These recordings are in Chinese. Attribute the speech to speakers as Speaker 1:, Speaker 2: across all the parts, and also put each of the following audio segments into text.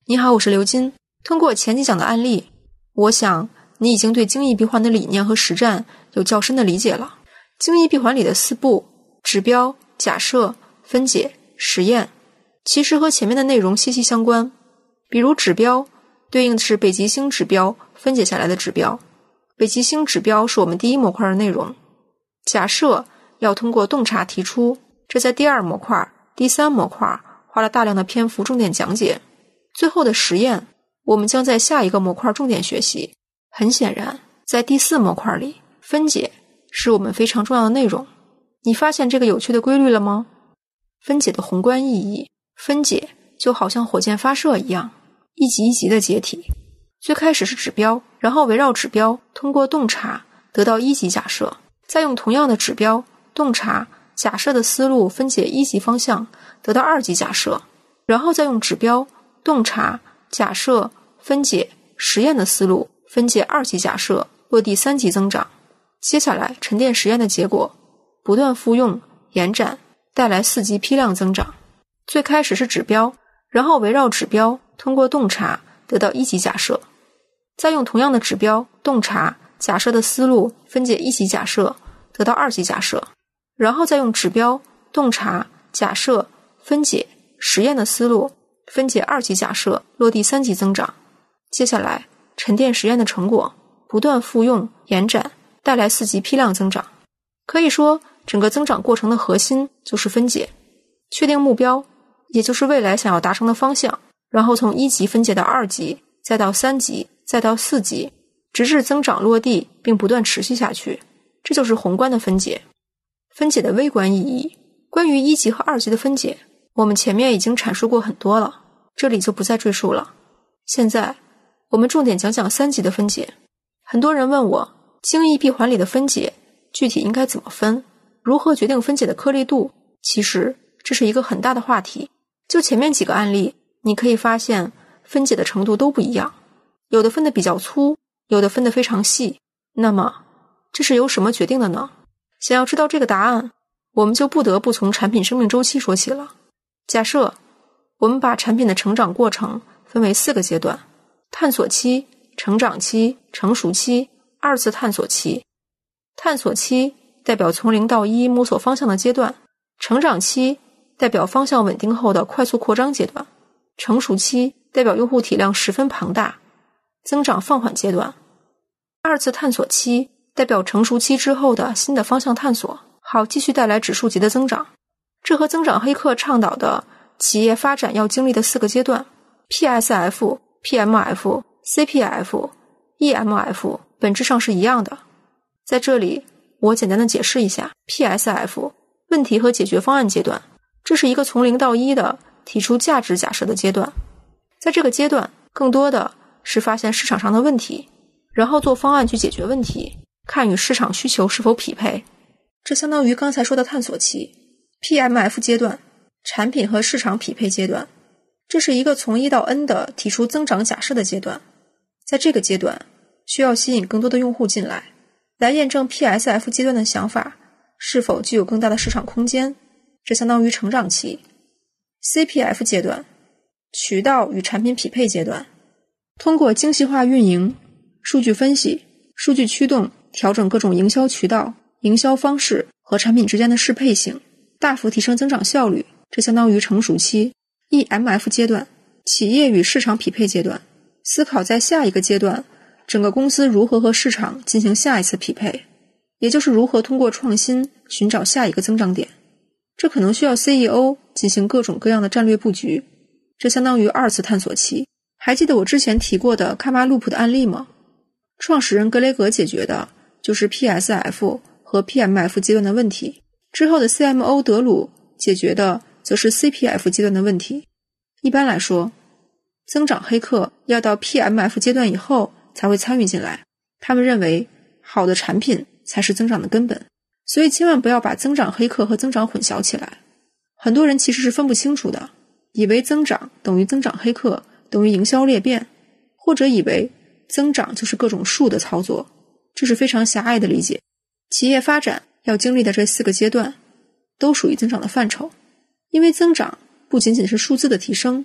Speaker 1: 你好，我是刘金。通过前几讲的案例，我想你已经对精益闭环的理念和实战有较深的理解了。精益闭环里的4步：指标、假设、分解、实验，其实和前面的内容息息相关。比如指标对应的是北极星指标分解下来的指标，北极星指标是我们第一模块的内容。假设要通过洞察提出，这在第2模块、第3模块花了大量的篇幅重点讲解。最后的实验，我们将在下一个模块重点学习。很显然，在第4模块里，分解是我们非常重要的内容。你发现这个有趣的规律了吗？分解的宏观意义，分解就好像火箭发射一样，一级一级的解体。最开始是指标，然后围绕指标，通过洞察得到1级假设，再用同样的指标、洞察、假设的思路分解1级方向，得到2级假设，然后再用指标、洞察、假设、分解、实验的思路分解2级假设，落地3级增长。接下来沉淀实验的结果，不断复用、延展，带来4级批量增长。最开始是指标，然后围绕指标，通过洞察得到1级假设，再用同样的指标、洞察、假设的思路分解1级假设，得到2级假设，然后再用指标、洞察、假设、分解、实验的思路分解2级假设，落地3级增长。接下来沉淀实验的成果，不断复用、延展，带来4级批量增长。可以说，整个增长过程的核心就是分解，确定目标，也就是未来想要达成的方向，然后从1级分解到2级，再到3级，再到4级，直至增长落地并不断持续下去。这就是宏观的分解。分解的微观意义，关于1级和2级的分解，我们前面已经阐述过很多了，这里就不再赘述了。现在我们重点讲讲3级的分解。很多人问我，精益闭环里的分解具体应该怎么分，如何决定分解的颗粒度？其实这是一个很大的话题。就前面几个案例，你可以发现分解的程度都不一样，有的分得比较粗，有的分得非常细。那么这是由什么决定的呢？想要知道这个答案，我们就不得不从产品生命周期说起了。假设我们把产品的成长过程分为4个阶段：探索期、成长期、成熟期、2次探索期。探索期代表从0到1摸索方向的阶段，成长期代表方向稳定后的快速扩张阶段，成熟期代表用户体量十分庞大，增长放缓阶段。2次探索期代表成熟期之后的新的方向探索，好继续带来指数级的增长。这和增长黑客倡导的企业发展要经历的4个阶段 PSF、PMF、CPF、EMF 本质上是一样的。在这里我简单的解释一下 PSF 问题和解决方案阶段，这是一个从0到1的提出价值假设的阶段。在这个阶段更多的是发现市场上的问题，然后做方案去解决问题，看与市场需求是否匹配。这相当于刚才说的探索期。PMF 阶段，产品和市场匹配阶段，这是一个从1到 N 的提出增长假设的阶段。在这个阶段需要吸引更多的用户进来验证 PSF 阶段的想法是否具有更大的市场空间，这相当于成长期。CPF 阶段，渠道与产品匹配阶段，通过精细化运营、数据分析、数据驱动，调整各种营销渠道、营销方式和产品之间的适配性，大幅提升增长效率，这相当于成熟期。EMF 阶段，企业与市场匹配阶段，思考在下一个阶段整个公司如何和市场进行下一次匹配，也就是如何通过创新寻找下一个增长点。这可能需要 CEO 进行各种各样的战略布局，这相当于2次探索期。还记得我之前提过的卡玛 loop 的案例吗？创始人格雷格解决的就是 PSF 和 PMF 阶段的问题，之后的 CMO 德鲁解决的则是 CPF 阶段的问题。一般来说，增长黑客要到 PMF 阶段以后才会参与进来，他们认为好的产品才是增长的根本，所以千万不要把增长黑客和增长混淆起来。很多人其实是分不清楚的，以为增长等于增长黑客等于营销裂变，或者以为增长就是各种数的操作，这是非常狭隘的理解。企业发展要经历的这4个阶段都属于增长的范畴，因为增长不仅仅是数字的提升，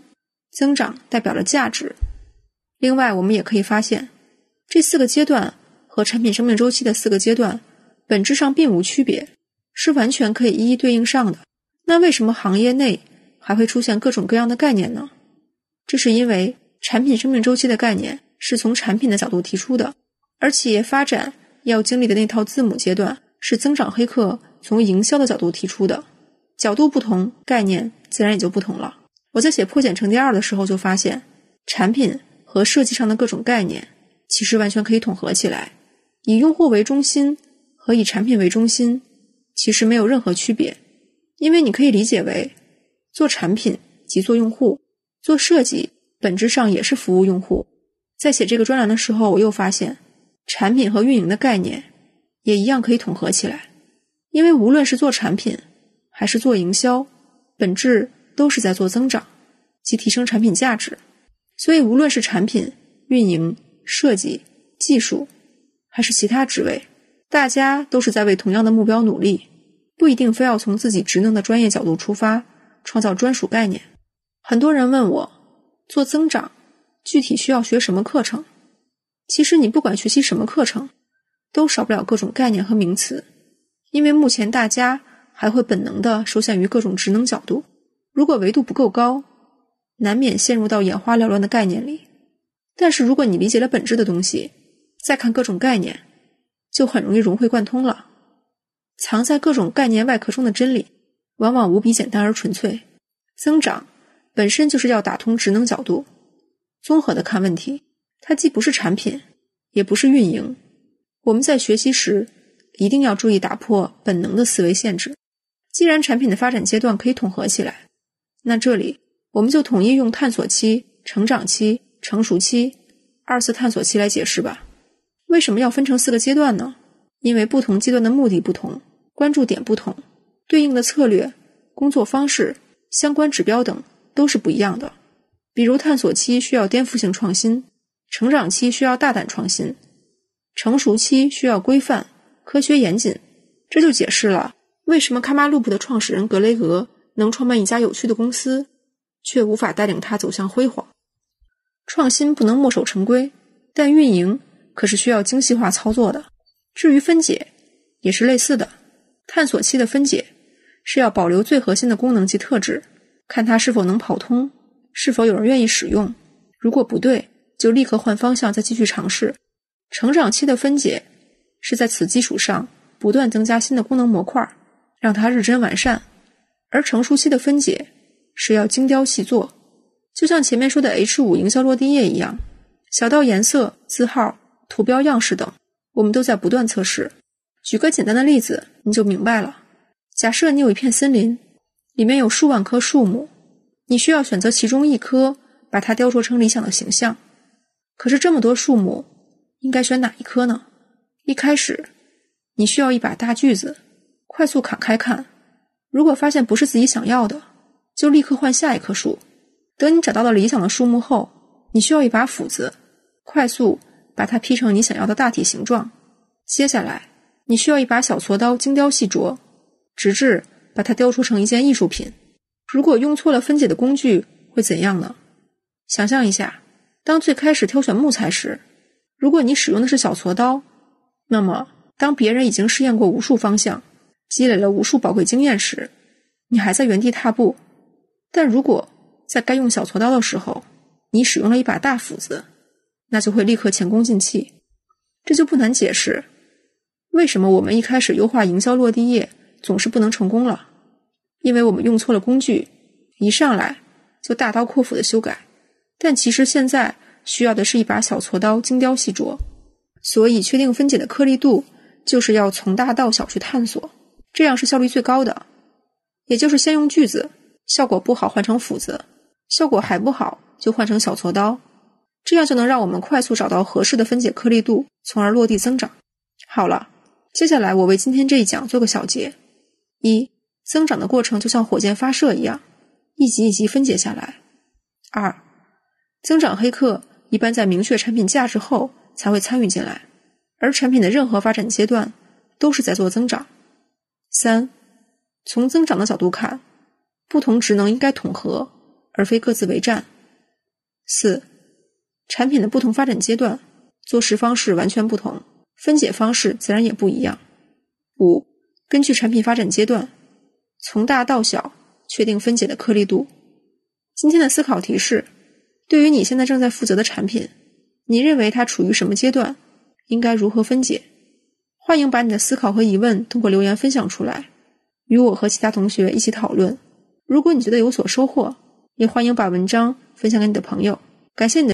Speaker 1: 增长代表了价值。另外，我们也可以发现，这4个阶段和产品生命周期的4个阶段本质上并无区别，是完全可以一一对应上的。那为什么行业内还会出现各种各样的概念呢？这是因为产品生命周期的概念是从产品的角度提出的，而企业发展要经历的那套字母阶段是增长黑客从营销的角度提出的，角度不同，概念自然也就不同了。我在写破茧成蝶2的时候就发现，产品和设计上的各种概念其实完全可以统合起来，以用户为中心和以产品为中心其实没有任何区别，因为你可以理解为做产品即做用户，做设计本质上也是服务用户。在写这个专栏的时候，我又发现产品和运营的概念也一样可以统合起来，因为无论是做产品还是做营销，本质都是在做增长，即提升产品价值。所以无论是产品、运营、设计、技术还是其他职位，大家都是在为同样的目标努力，不一定非要从自己职能的专业角度出发，创造专属概念。很多人问我，做增长具体需要学什么课程？其实你不管学习什么课程，都少不了各种概念和名词，因为目前大家还会本能地受限于各种职能角度，如果维度不够高，难免陷入到眼花缭乱的概念里。但是如果你理解了本质的东西，再看各种概念，就很容易融会贯通了。藏在各种概念外壳中的真理，往往无比简单而纯粹。增长本身就是要打通职能角度，综合的看问题，它既不是产品，也不是运营。我们在学习时，一定要注意打破本能的思维限制。既然产品的发展阶段可以统合起来，那这里我们就统一用探索期、成长期、成熟期、2次探索期来解释吧。为什么要分成4个阶段呢？因为不同阶段的目的不同，关注点不同，对应的策略、工作方式、相关指标等都是不一样的。比如探索期需要颠覆性创新，成长期需要大胆创新，成熟期需要规范、科学严谨。这就解释了为什么卡马路普的创始人格雷格能创办一家有趣的公司，却无法带领他走向辉煌。创新不能墨守成规，但运营可是需要精细化操作的。至于分解，也是类似的。探索期的分解是要保留最核心的功能及特质，看它是否能跑通，是否有人愿意使用，如果不对，就立刻换方向再继续尝试。成长期的分解是在此基础上不断增加新的功能模块，让它日臻完善。而成熟期的分解是要精雕细作，就像前面说的 H5 营销落地页一样，小到颜色、字号、图标样式等，我们都在不断测试。举个简单的例子，你就明白了。假设你有一片森林，里面有数万棵树木，你需要选择其中一棵，把它雕琢成理想的形象。可是这么多树木，应该选哪一棵呢？一开始，你需要一把大锯子，快速砍开看，如果发现不是自己想要的，就立刻换下一棵树。等你找到了理想的树木后，你需要一把斧子，快速把它劈成你想要的大体形状。接下来，你需要一把小锉刀精雕细琢，直至把它雕琢成一件艺术品。如果用错了分解的工具，会怎样呢？想象一下，当最开始挑选木材时，如果你使用的是小锉刀，那么当别人已经试验过无数方向，积累了无数宝贵经验时，你还在原地踏步。但如果在该用小锉刀的时候，你使用了一把大斧子，那就会立刻前功尽弃。这就不难解释，为什么我们一开始优化营销落地页总是不能成功了。因为我们用错了工具，一上来就大刀阔斧的修改，但其实现在需要的是一把小锉刀精雕细琢。所以确定分解的颗粒度，就是要从大到小去探索，这样是效率最高的。也就是先用锯子，效果不好换成斧子，效果还不好就换成小锉刀，这样就能让我们快速找到合适的分解颗粒度，从而落地增长。好了，接下来我为今天这一讲做个小结。一、增长的过程就像火箭发射一样，一级一级分解下来。2、增长黑客一般在明确产品价值后才会参与进来，而产品的任何发展阶段都是在做增长。3、从增长的角度看，不同职能应该统合，而非各自为战。 4. 产品的不同发展阶段，做事方式完全不同，分解方式自然也不一样。5. 根据产品发展阶段，从大到小确定分解的颗粒度。今天的思考题是，对于你现在正在负责的产品，你认为它处于什么阶段？应该如何分解？欢迎把你的思考和疑问通过留言分享出来，与我和其他同学一起讨论。如果你觉得有所收获，也欢迎把文章分享给你的朋友。感谢你的